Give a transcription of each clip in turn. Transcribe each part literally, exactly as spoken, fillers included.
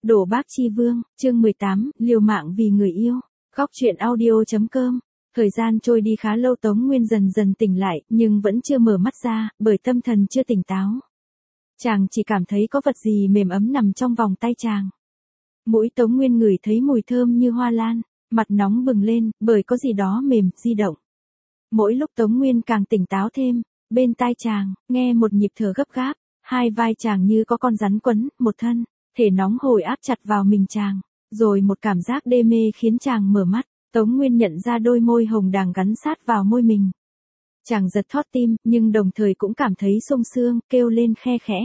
Đổ Bác Chi Vương, chương mười tám, liều mạng vì người yêu. Góc truyện audio.com. Thời gian trôi đi khá lâu, Tống Nguyên dần dần tỉnh lại, nhưng vẫn chưa mở mắt ra, bởi tâm thần chưa tỉnh táo. Chàng chỉ cảm thấy có vật gì mềm ấm nằm trong vòng tay chàng. Mũi Tống Nguyên ngửi thấy mùi thơm như hoa lan, mặt nóng bừng lên, bởi có gì đó mềm, di động. Mỗi lúc Tống Nguyên càng tỉnh táo thêm, bên tai chàng, nghe một nhịp thở gấp gáp, hai vai chàng như có con rắn quấn, một thân, thể nóng hổi áp chặt vào mình chàng, rồi một cảm giác đê mê khiến chàng mở mắt. Tống Nguyên nhận ra đôi môi hồng đang gắn sát vào môi mình. Chàng giật thót tim, nhưng đồng thời cũng cảm thấy sung sướng, kêu lên khe khẽ.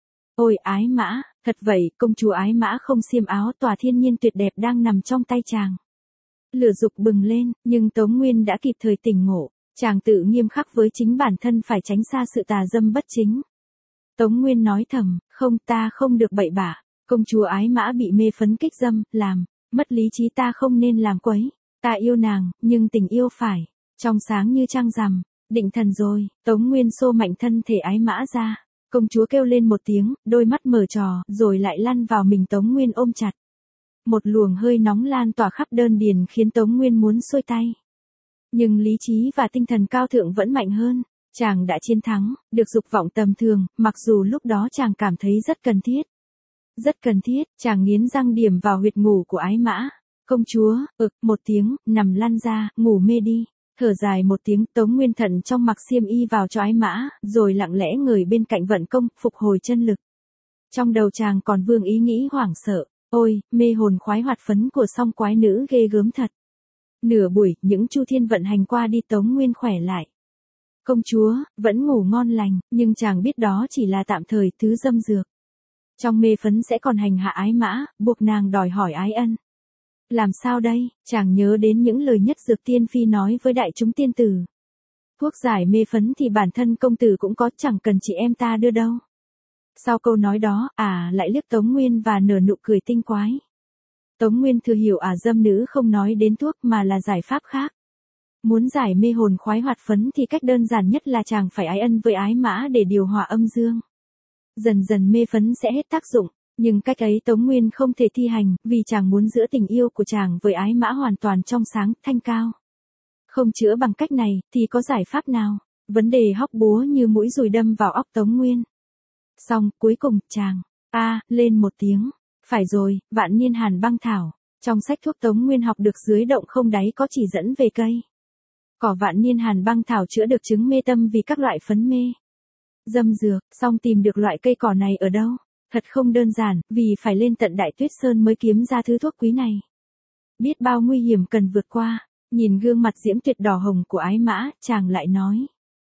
Ôi Ái Mã, thật vậy, công chúa Ái Mã không xiêm áo, tòa thiên nhiên tuyệt đẹp đang nằm trong tay chàng. Lửa dục bừng lên, nhưng Tống Nguyên đã kịp thời tỉnh ngộ, chàng tự nghiêm khắc với chính bản thân phải tránh xa sự tà dâm bất chính. Tống Nguyên nói thầm, không, ta không được bậy bạ, công chúa Ái Mã bị mê phấn kích dâm, làm, mất lý trí, ta không nên làm quấy. Ta yêu nàng, nhưng tình yêu phải, trong sáng như trăng rằm, định thần rồi. Tống Nguyên xô mạnh thân thể Ái Mã ra, công chúa kêu lên một tiếng, đôi mắt mở trò, rồi lại lăn vào mình Tống Nguyên ôm chặt. Một luồng hơi nóng lan tỏa khắp đơn điền khiến Tống Nguyên muốn xuôi tay. Nhưng lý trí và tinh thần cao thượng vẫn mạnh hơn, chàng đã chiến thắng, được dục vọng tầm thường, mặc dù lúc đó chàng cảm thấy rất cần thiết. Rất cần thiết, chàng nghiến răng điểm vào huyệt ngủ của Ái Mã. Công chúa, ực, một tiếng, nằm lăn ra, ngủ mê đi. Thở dài một tiếng, Tống Nguyên thận trong mặc xiêm y vào cho Ái Mã, rồi lặng lẽ ngồi bên cạnh vận công, phục hồi chân lực. Trong đầu chàng còn vương ý nghĩ hoảng sợ, ôi, mê hồn khoái hoạt phấn của song quái nữ ghê gớm thật. Nửa buổi, những chu thiên vận hành qua đi, Tống Nguyên khỏe lại. Công chúa, vẫn ngủ ngon lành, nhưng chàng biết đó chỉ là tạm thời, thứ dâm dược. Trong mê phấn sẽ còn hành hạ Ái Mã, buộc nàng đòi hỏi ái ân. Làm sao đây, chàng nhớ đến những lời Nhất Dược Tiên Phi nói với đại chúng tiên tử. Thuốc giải mê phấn thì bản thân công tử cũng có, chẳng cần chị em ta đưa đâu. Sau câu nói đó, à lại liếc Tống Nguyên và nở nụ cười tinh quái. Tống Nguyên thừa hiểu à dâm nữ không nói đến thuốc mà là giải pháp khác. Muốn giải mê hồn khoái hoạt phấn thì cách đơn giản nhất là chàng phải ái ân với Ái Mã để điều hòa âm dương. Dần dần mê phấn sẽ hết tác dụng. Nhưng cách ấy Tống Nguyên không thể thi hành, vì chàng muốn giữ tình yêu của chàng với Ái Mã hoàn toàn trong sáng, thanh cao. Không chữa bằng cách này, thì có giải pháp nào? Vấn đề hóc búa như mũi dùi đâm vào óc Tống Nguyên. Xong, cuối cùng, chàng, a à, lên một tiếng. Phải rồi, vạn niên hàn băng thảo. Trong sách thuốc Tống Nguyên học được dưới động không đáy có chỉ dẫn về cây cỏ vạn niên hàn băng thảo chữa được chứng mê tâm vì các loại phấn mê dâm dược. Xong tìm được loại cây cỏ này ở đâu? Thật không đơn giản, vì phải lên tận Đại Tuyết Sơn mới kiếm ra thứ thuốc quý này. Biết bao nguy hiểm cần vượt qua, nhìn gương mặt diễm tuyệt đỏ hồng của Ái Mã, chàng lại nói.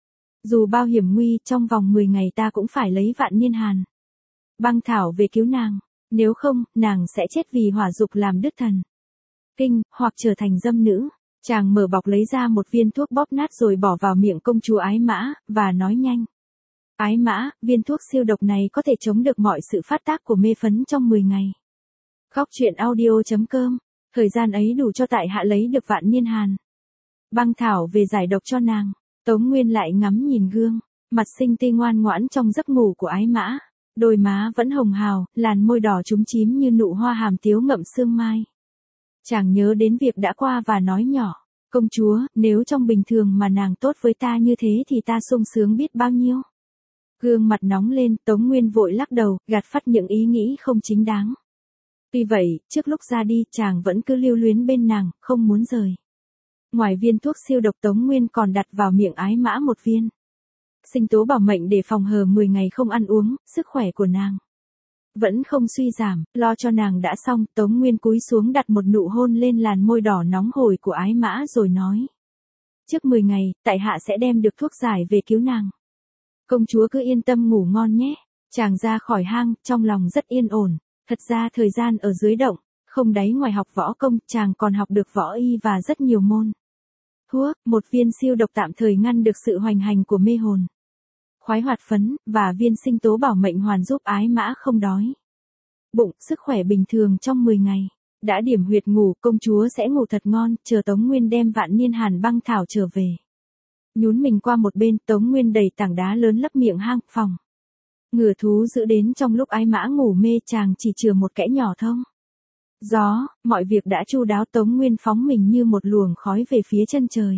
Dù bao hiểm nguy, trong vòng mười ngày ta cũng phải lấy vạn niên hàn băng thảo về cứu nàng, nếu không, nàng sẽ chết vì hỏa dục làm đứt thần kinh, hoặc trở thành dâm nữ. Chàng mở bọc lấy ra một viên thuốc bóp nát rồi bỏ vào miệng công chúa Ái Mã, và nói nhanh. Ái Mã, viên thuốc siêu độc này có thể chống được mọi sự phát tác của mê phấn trong mười ngày. Góc truyện audio.com. Thời gian ấy đủ cho tại hạ lấy được vạn niên hàn băng thảo về giải độc cho nàng. Tống Nguyên lại ngắm nhìn gương, mặt xinh tươi ngoan ngoãn trong giấc ngủ của Ái Mã. Đôi má vẫn hồng hào, làn môi đỏ chúm chím như nụ hoa hàm tiếu ngậm sương mai. Chàng nhớ đến việc đã qua và nói nhỏ. Công chúa, nếu trong bình thường mà nàng tốt với ta như thế thì ta sung sướng biết bao nhiêu. Gương mặt nóng lên, Tống Nguyên vội lắc đầu, gạt phắt những ý nghĩ không chính đáng. Tuy vậy, trước lúc ra đi, chàng vẫn cứ lưu luyến bên nàng, không muốn rời. Ngoài viên thuốc siêu độc, Tống Nguyên còn đặt vào miệng Ái Mã một viên sinh tố bảo mệnh để phòng hờ mười ngày không ăn uống. Sức khỏe của nàng vẫn không suy giảm, lo cho nàng đã xong, Tống Nguyên cúi xuống đặt một nụ hôn lên làn môi đỏ nóng hổi của Ái Mã rồi nói. Trước mười ngày, tại hạ sẽ đem được thuốc giải về cứu nàng. Công chúa cứ yên tâm ngủ ngon nhé. Chàng ra khỏi hang, trong lòng rất yên ổn. Thật ra thời gian ở dưới động, không đáy, ngoài học võ công, chàng còn học được võ y và rất nhiều môn thuốc. Một viên siêu độc tạm thời ngăn được sự hoành hành của mê hồn khoái hoạt phấn, và viên sinh tố bảo mệnh hoàn giúp Ái Mã không đói bụng, sức khỏe bình thường trong mười ngày. Đã điểm huyệt ngủ, công chúa sẽ ngủ thật ngon, chờ Tống Nguyên đem vạn niên hàn băng thảo trở về. Nhún mình qua một bên, Tống Nguyên đẩy tảng đá lớn lấp miệng hang phòng Ngựa thú giữ đến trong lúc ái mã ngủ mê, chàng chỉ chừa một kẽ nhỏ thông gió, mọi việc đã chu đáo. Tống Nguyên phóng mình như một luồng khói về phía chân trời.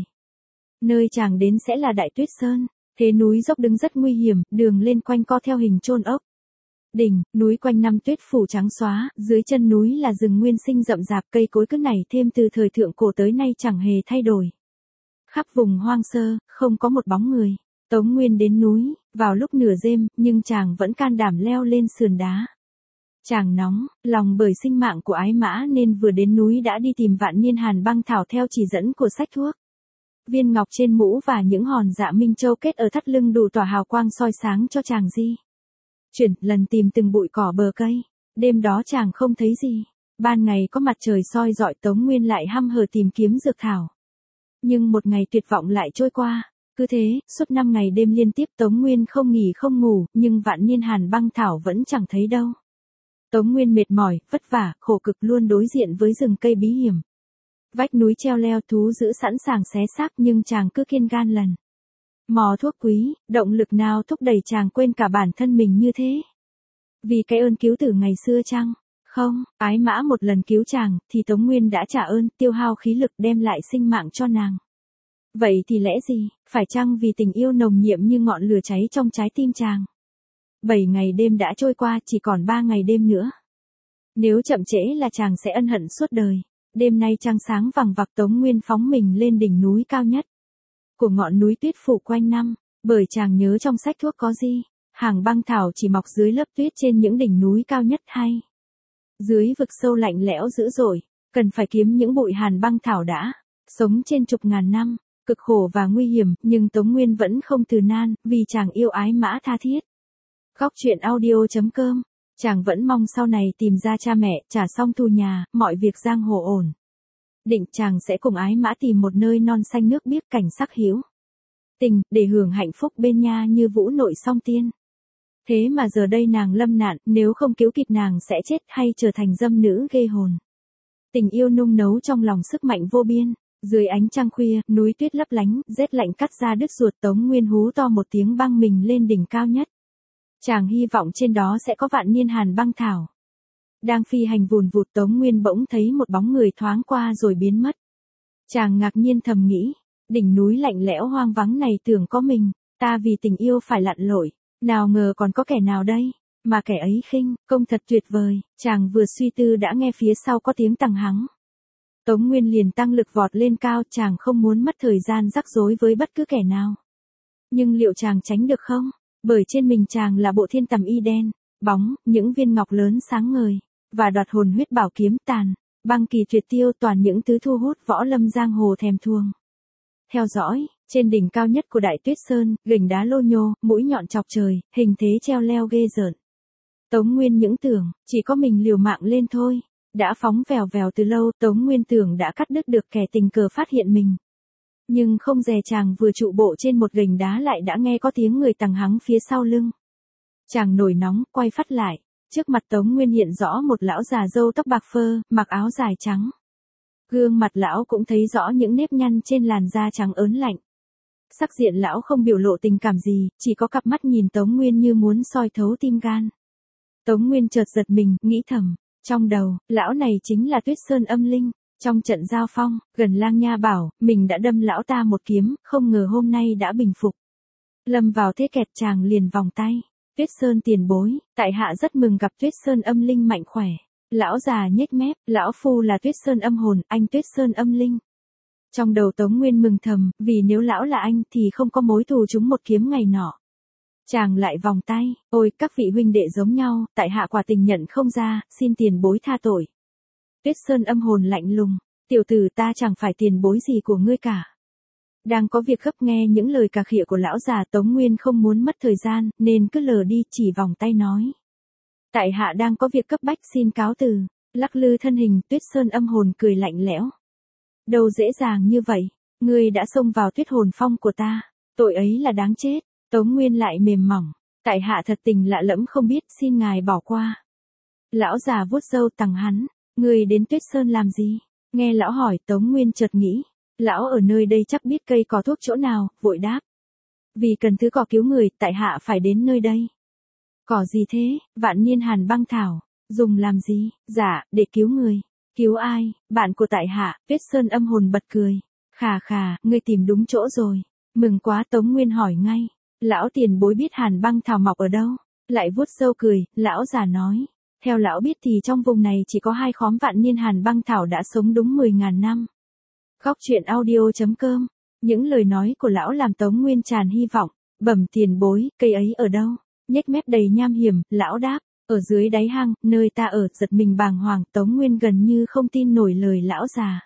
Nơi chàng đến sẽ là Đại Tuyết Sơn, thế núi dốc đứng rất nguy hiểm, đường lên quanh co theo hình chôn ốc. Đỉnh, núi quanh năm tuyết phủ trắng xóa, dưới chân núi là rừng nguyên sinh rậm rạp, cây cối cứ nảy thêm từ thời thượng cổ tới nay chẳng hề thay đổi. Khắp vùng hoang sơ, không có một bóng người. Tống Nguyên đến núi, vào lúc nửa đêm, nhưng chàng vẫn can đảm leo lên sườn đá. Chàng nóng, lòng bởi sinh mạng của ái mã nên vừa đến núi đã đi tìm vạn niên hàn băng thảo theo chỉ dẫn của sách thuốc. Viên ngọc trên mũ và những hòn dạ minh châu kết ở thắt lưng đủ tỏa hào quang soi sáng cho chàng di chuyển, lần tìm từng bụi cỏ bờ cây. Đêm đó chàng không thấy gì. Ban ngày có mặt trời soi rọi, Tống Nguyên lại hăm hở tìm kiếm dược thảo. Nhưng một ngày tuyệt vọng lại trôi qua. Cứ thế, suốt năm ngày đêm liên tiếp Tống Nguyên không nghỉ không ngủ, nhưng vạn niên hàn băng thảo vẫn chẳng thấy đâu. Tống Nguyên mệt mỏi, vất vả, khổ cực luôn đối diện với rừng cây bí hiểm. Vách núi treo leo, thú dữ sẵn sàng xé xác, nhưng chàng cứ kiên gan lần mò thuốc quý. Động lực nào thúc đẩy chàng quên cả bản thân mình như thế? Vì cái ơn cứu tử ngày xưa chăng? Không, ái mã một lần cứu chàng, thì Tống Nguyên đã trả ơn, tiêu hao khí lực đem lại sinh mạng cho nàng. Vậy thì lẽ gì, phải chăng vì tình yêu nồng nhiễm như ngọn lửa cháy trong trái tim chàng? Bảy ngày đêm đã trôi qua, chỉ còn ba ngày đêm nữa. Nếu chậm trễ là chàng sẽ ân hận suốt đời. Đêm nay trăng sáng vằng vặc, Tống Nguyên phóng mình lên đỉnh núi cao nhất của ngọn núi tuyết phủ quanh năm, bởi chàng nhớ trong sách thuốc có gì, hàng băng thảo chỉ mọc dưới lớp tuyết trên những đỉnh núi cao nhất hay dưới vực sâu lạnh lẽo dữ dội, cần phải kiếm những bụi hàn băng thảo đã sống trên chục ngàn năm, cực khổ và nguy hiểm, nhưng Tống Nguyên vẫn không từ nan, vì chàng yêu ái mã tha thiết. Góc truyện audio chấm com. Chàng vẫn mong sau này tìm ra cha mẹ, trả xong thu nhà, mọi việc giang hồ ổn định, chàng sẽ cùng ái mã tìm một nơi non xanh nước biếc, cảnh sắc hữu tình, để hưởng hạnh phúc bên nha như vũ nội song tiên. Thế mà giờ đây nàng lâm nạn, nếu không cứu kịp nàng sẽ chết hay trở thành dâm nữ ghê hồn. Tình yêu nung nấu trong lòng sức mạnh vô biên. Dưới ánh trăng khuya, núi tuyết lấp lánh, rét lạnh cắt ra đứt ruột. Tống Nguyên hú to một tiếng băng mình lên đỉnh cao nhất. Chàng hy vọng trên đó sẽ có vạn niên hàn băng thảo. Đang phi hành vùn vụt, Tống Nguyên bỗng thấy một bóng người thoáng qua rồi biến mất. Chàng ngạc nhiên thầm nghĩ, đỉnh núi lạnh lẽo hoang vắng này tưởng có mình, ta vì tình yêu phải lặn lội, nào ngờ còn có kẻ nào đây, mà kẻ ấy khinh công thật tuyệt vời. Chàng vừa suy tư đã nghe phía sau có tiếng tằng hắng. Tống Nguyên liền tăng lực vọt lên cao, chàng không muốn mất thời gian rắc rối với bất cứ kẻ nào. Nhưng liệu chàng tránh được không? Bởi trên mình chàng là bộ thiên tầm y đen, bóng, những viên ngọc lớn sáng ngời, và đoạt hồn huyết bảo kiếm tàn, băng kỳ tuyệt tiêu, toàn những thứ thu hút võ lâm giang hồ thèm thuồng. Theo dõi, trên đỉnh cao nhất của Đại Tuyết Sơn, gành đá lô nhô, mũi nhọn chọc trời, hình thế treo leo ghê rợn. Tống Nguyên những tưởng, chỉ có mình liều mạng lên thôi. Đã phóng vèo vèo từ lâu, Tống Nguyên tưởng đã cắt đứt được kẻ tình cờ phát hiện mình. Nhưng không dè chàng vừa trụ bộ trên một gành đá lại đã nghe có tiếng người tằng hắng phía sau lưng. Chàng nổi nóng, quay phát lại. Trước mặt Tống Nguyên hiện rõ một lão già râu tóc bạc phơ, mặc áo dài trắng. Gương mặt lão cũng thấy rõ những nếp nhăn trên làn da trắng ớn lạnh. Sắc diện lão không biểu lộ tình cảm gì, chỉ có cặp mắt nhìn Tống Nguyên như muốn soi thấu tim gan. Tống Nguyên chợt giật mình, nghĩ thầm, trong đầu, lão này chính là Tuyết Sơn âm linh. Trong trận giao phong, gần Lang Nha Bảo, mình đã đâm lão ta một kiếm, không ngờ hôm nay đã bình phục. Lâm vào thế kẹt, chàng liền vòng tay. Tuyết Sơn tiền bối, tại hạ rất mừng gặp Tuyết Sơn âm linh mạnh khỏe. Lão già nhếch mép, lão phu là Tuyết Sơn âm hồn, anh Tuyết Sơn âm linh. Trong đầu Tống Nguyên mừng thầm, vì nếu lão là anh thì không có mối thù trúng một kiếm ngày nọ. Chàng lại vòng tay, ôi các vị huynh đệ giống nhau, tại hạ quả tình nhận không ra, xin tiền bối tha tội. Tuyết Sơn âm hồn lạnh lùng, tiểu tử ta chẳng phải tiền bối gì của ngươi cả. Đang có việc gấp, nghe những lời cà khịa của lão già, Tống Nguyên không muốn mất thời gian, nên cứ lờ đi, chỉ vòng tay nói. Tại hạ đang có việc cấp bách, xin cáo từ. Lắc lư thân hình, Tuyết Sơn âm hồn cười lạnh lẽo. Đâu dễ dàng như vậy, ngươi đã xông vào tuyết hồn phong của ta, tội ấy là đáng chết. Tống Nguyên lại mềm mỏng, tại hạ thật tình lạ lẫm không biết, xin ngài bỏ qua. Lão già vuốt râu tằng hắn, ngươi đến Tuyết Sơn làm gì? Nghe lão hỏi, Tống Nguyên chợt nghĩ, lão ở nơi đây chắc biết cây có thuốc chỗ nào, vội đáp. Vì cần thứ cỏ cứu người, tại hạ phải đến nơi đây. Cỏ gì thế? Vạn niên hàn băng thảo. Dùng làm gì? Dạ, để cứu người. Cứu ai? Bạn của tại hạ. Tuyết Sơn âm hồn bật cười. Khà khà, ngươi tìm đúng chỗ rồi. Mừng quá. Tống Nguyên hỏi ngay. Lão tiền bối biết hàn băng thảo mọc ở đâu? Lại vuốt râu cười, lão già nói. Theo lão biết thì trong vùng này chỉ có hai khóm vạn niên hàn băng thảo đã sống đúng mười ngàn năm. Góc truyện audio.com. Những lời nói của lão làm Tống Nguyên tràn hy vọng. Bẩm tiền bối, cây ấy ở đâu? Nhếch mép đầy nham hiểm, lão đáp. Ở dưới đáy hang, nơi ta ở. Giật mình bàng hoàng. Tống Nguyên gần như không tin nổi lời lão già.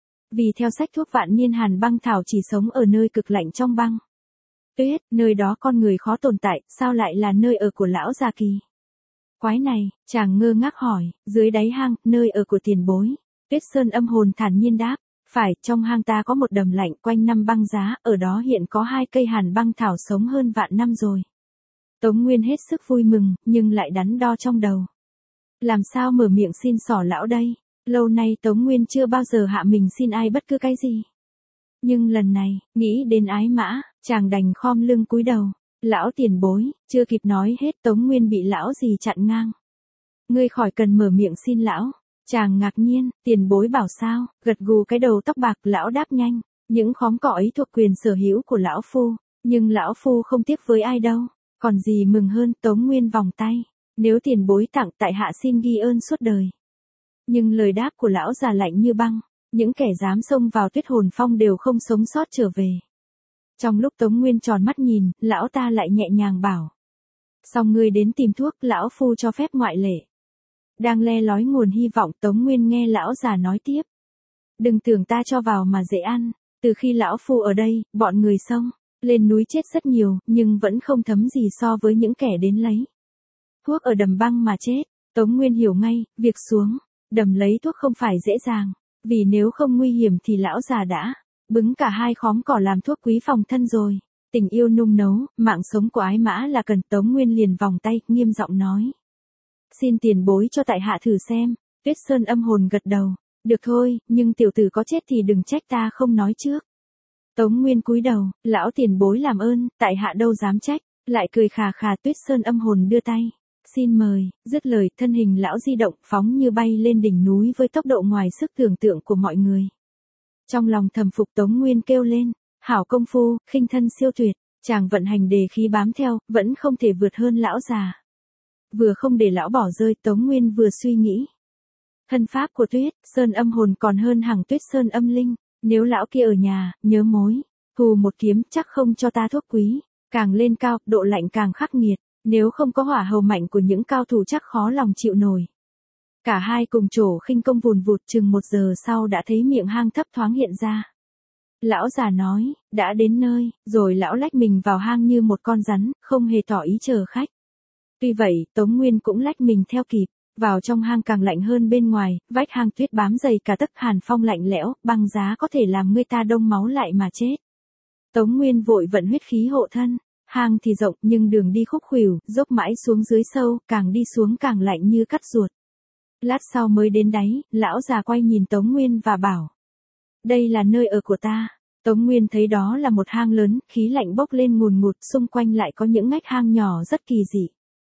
Vì theo sách thuốc vạn niên hàn băng thảo chỉ sống ở nơi cực lạnh trong băng tuyết, nơi đó con người khó tồn tại, sao lại là nơi ở của lão già kỳ quái này? Chàng ngơ ngác hỏi. Dưới đáy hang, nơi ở của tiền bối. Tuyết Sơn âm hồn thản nhiên đáp. Phải, trong hang ta có một đầm lạnh quanh năm băng giá, ở đó hiện có hai cây hàn băng thảo sống hơn vạn năm rồi. Tống Nguyên hết sức vui mừng, nhưng lại đắn đo trong đầu. Làm sao mở miệng xin xỏ lão đây? Lâu nay Tống Nguyên chưa bao giờ hạ mình xin ai bất cứ cái gì. Nhưng lần này, nghĩ đến ái mã, chàng đành khom lưng cúi đầu. Lão tiền bối, chưa kịp nói hết Tống Nguyên bị lão gì chặn ngang. Ngươi khỏi cần mở miệng xin lão. Chàng ngạc nhiên, tiền bối bảo sao, gật gù cái đầu tóc bạc, lão đáp nhanh. Những khóm cỏ ấy thuộc quyền sở hữu của lão phu, nhưng lão phu không tiếc với ai đâu. Còn gì mừng hơn? Tống Nguyên vòng tay. Nếu tiền bối tặng tại hạ xin ghi ơn suốt đời. Nhưng lời đáp của lão già lạnh như băng. Những kẻ dám xông vào Tuyết Hồn Phong đều không sống sót trở về. Trong lúc Tống Nguyên tròn mắt nhìn, lão ta lại nhẹ nhàng bảo. Xong ngươi đến tìm thuốc, lão phu cho phép ngoại lệ. Đang le lói nguồn hy vọng, Tống Nguyên nghe lão già nói tiếp. Đừng tưởng ta cho vào mà dễ ăn. Từ khi lão phu ở đây, bọn người xông lên núi chết rất nhiều, nhưng vẫn không thấm gì so với những kẻ đến lấy thuốc ở đầm băng mà chết. Tống Nguyên hiểu ngay, việc xuống đầm lấy thuốc không phải dễ dàng. Vì nếu không nguy hiểm thì lão già đã bứng cả hai khóm cỏ làm thuốc quý phòng thân rồi. Tình yêu nung nấu, mạng sống của ái mã là cần. Tống Nguyên liền vòng tay, nghiêm giọng nói. Xin tiền bối cho tại hạ thử xem. Tuyết Sơn âm hồn gật đầu. Được thôi, nhưng tiểu tử có chết thì đừng trách ta không nói trước. Tống Nguyên cúi đầu, lão tiền bối làm ơn, tại hạ đâu dám trách. Lại cười khà khà. Tuyết Sơn âm hồn đưa tay. Xin mời, dứt lời, thân hình lão di động phóng như bay lên đỉnh núi với tốc độ ngoài sức tưởng tượng của mọi người. Trong lòng thầm phục, Tống Nguyên kêu lên, hảo công phu, khinh thân siêu tuyệt. Chàng vận hành đề khí bám theo, vẫn không thể vượt hơn lão già. Vừa không để lão bỏ rơi, Tống Nguyên vừa suy nghĩ. Thân pháp của Tuyết Sơn âm hồn còn hơn hằng Tuyết Sơn âm linh. Nếu lão kia ở nhà, nhớ mối hù một kiếm chắc không cho ta thuốc quý. Càng lên cao, độ lạnh càng khắc nghiệt. Nếu không có hỏa hầu mạnh của những cao thủ chắc khó lòng chịu nổi. Cả hai cùng trổ khinh công vùn vụt, chừng một giờ sau đã thấy miệng hang thấp thoáng hiện ra. Lão già nói, đã đến nơi, rồi lão lách mình vào hang như một con rắn, không hề tỏ ý chờ khách. Tuy vậy, Tống Nguyên cũng lách mình theo kịp. Vào trong hang càng lạnh hơn bên ngoài, vách hang tuyết bám dày cả tấc, hàn phong lạnh lẽo, băng giá có thể làm người ta đông máu lại mà chết. Tống Nguyên vội vận huyết khí hộ thân. Hang thì rộng nhưng đường đi khúc khuỷu, dốc mãi xuống dưới sâu, càng đi xuống càng lạnh như cắt ruột. Lát sau mới đến đáy, lão già quay nhìn Tống Nguyên và bảo. Đây là nơi ở của ta. Tống Nguyên thấy đó là một hang lớn, khí lạnh bốc lên ngùn ngụt, xung quanh lại có những ngách hang nhỏ rất kỳ dị.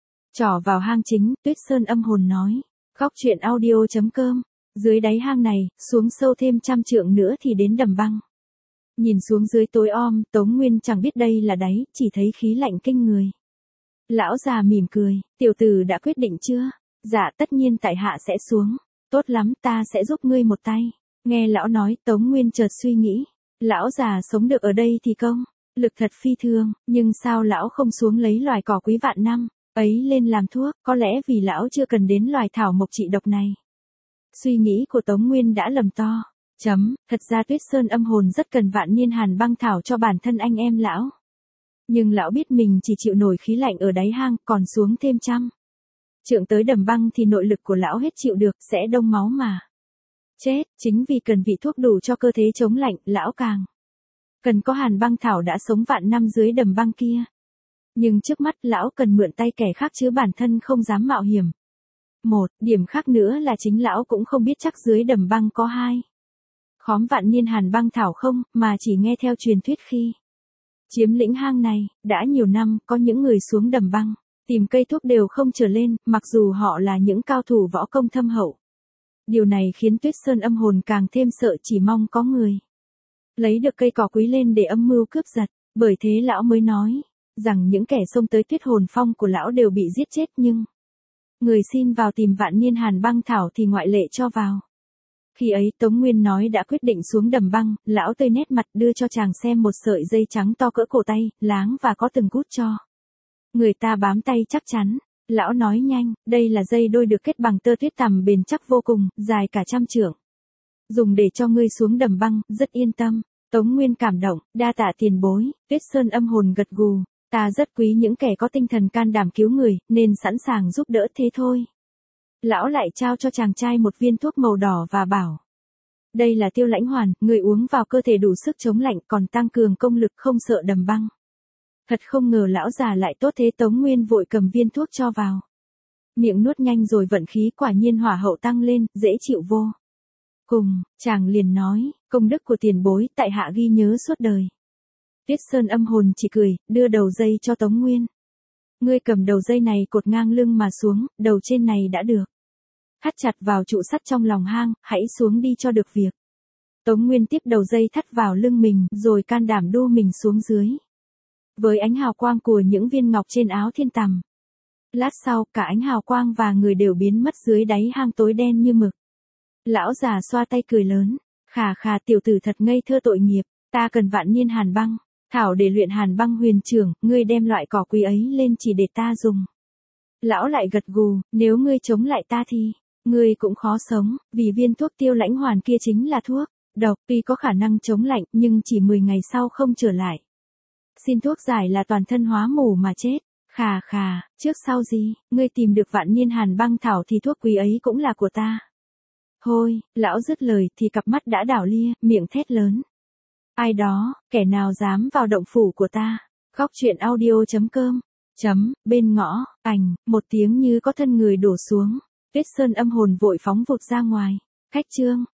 Trỏ vào hang chính, Tuyết Sơn âm hồn nói. Góc truyện audio.com. Dưới đáy hang này, xuống sâu thêm trăm trượng nữa thì đến đầm băng. Nhìn xuống dưới tối om, Tống Nguyên chẳng biết đây là đáy, chỉ thấy khí lạnh kinh người. Lão già mỉm cười, tiểu tử đã quyết định chưa? Dạ tất nhiên tại hạ sẽ xuống. Tốt lắm, ta sẽ giúp ngươi một tay. Nghe lão nói, Tống Nguyên chợt suy nghĩ. Lão già sống được ở đây thì công lực thật phi thường, nhưng sao lão không xuống lấy loài cỏ quý vạn năm ấy lên làm thuốc? Có lẽ vì lão chưa cần đến loài thảo mộc trị độc này. Suy nghĩ của Tống Nguyên đã lầm to. Chấm, thật ra Tuyết Sơn âm hồn rất cần vạn niên hàn băng thảo cho bản thân anh em lão. Nhưng lão biết mình chỉ chịu nổi khí lạnh ở đáy hang, còn xuống thêm trăm trượng tới đầm băng thì nội lực của lão hết chịu được, sẽ đông máu mà chết. Chính vì cần vị thuốc đủ cho cơ thể chống lạnh, lão càng cần có hàn băng thảo đã sống vạn năm dưới đầm băng kia. Nhưng trước mắt lão cần mượn tay kẻ khác chứ bản thân không dám mạo hiểm. Một điểm khác nữa là chính lão cũng không biết chắc dưới đầm băng có hai khóm vạn niên hàn băng thảo không, mà chỉ nghe theo truyền thuyết khi chiếm lĩnh hang này, đã nhiều năm, có những người xuống đầm băng, Tìm cây thuốc đều không trở lên, mặc dù họ là những cao thủ võ công thâm hậu. Điều này khiến Tuyết Sơn âm hồn càng thêm sợ, chỉ mong có người lấy được cây cỏ quý lên để âm mưu cướp giật. Bởi thế lão mới nói rằng những kẻ xông tới Tuyết Hồn Phong của lão đều bị giết chết, nhưng người xin vào tìm Vạn Niên Hàn Băng Thảo thì ngoại lệ cho vào. Khi ấy Tống Nguyên nói đã quyết định xuống đầm băng, lão tươi nét mặt đưa cho chàng xem một sợi dây trắng to cỡ cổ tay, láng và có từng cút cho người ta bám tay chắc chắn. Lão nói nhanh, đây là dây đôi được kết bằng tơ tuyết tằm bền chắc vô cùng, dài cả trăm trượng. Dùng để cho ngươi xuống đầm băng, rất yên tâm. Tống Nguyên cảm động, đa tạ tiền bối. Tuyết Sơn âm hồn gật gù, ta rất quý những kẻ có tinh thần can đảm cứu người, nên sẵn sàng giúp đỡ thế thôi. Lão lại trao cho chàng trai một viên thuốc màu đỏ và bảo. Đây là Tiêu Lãnh Hoàn, người uống vào cơ thể đủ sức chống lạnh, còn tăng cường công lực, không sợ đầm băng. Thật không ngờ lão già lại tốt thế. Tống Nguyên vội cầm viên thuốc cho vào miệng nuốt nhanh rồi vận khí, quả nhiên hỏa hậu tăng lên, dễ chịu vô cùng. Chàng liền nói, công đức của tiền bối tại hạ ghi nhớ suốt đời. Tuyết Sơn âm hồn chỉ cười, đưa đầu dây cho Tống Nguyên. Ngươi cầm đầu dây này cột ngang lưng mà xuống, đầu trên này đã được thắt chặt vào trụ sắt trong lòng hang, hãy xuống đi cho được việc. Tống Nguyên tiếp đầu dây thắt vào lưng mình, rồi can đảm đu mình xuống dưới. Với ánh hào quang của những viên ngọc trên áo thiên tằm. Lát sau, cả ánh hào quang và người đều biến mất dưới đáy hang tối đen như mực. Lão già xoa tay cười lớn, khà khà, tiểu tử thật ngây thơ tội nghiệp, ta cần Vạn Niên Hàn Băng Thảo để luyện Hàn Băng Huyền Trưởng, ngươi đem loại cỏ quý ấy lên chỉ để ta dùng. Lão lại gật gù, nếu ngươi chống lại ta thì, ngươi cũng khó sống, vì viên thuốc Tiêu Lãnh Hoàn kia chính là thuốc độc, tuy có khả năng chống lạnh, nhưng chỉ mười ngày sau không trở lại. Xin thuốc giải là toàn thân hóa mù mà chết. Khà khà, trước sau gì, ngươi tìm được Vạn Niên Hàn Băng Thảo thì thuốc quý ấy cũng là của ta. Thôi, lão dứt lời thì cặp mắt đã đảo lia, miệng thét lớn. Ai đó, kẻ nào dám vào động phủ của ta? Góc truyện audio chấm com chấm, bên ngõ, ảnh, một tiếng như có thân người đổ xuống. Tuyết Sơn âm hồn vội phóng vụt ra ngoài. Khách chương.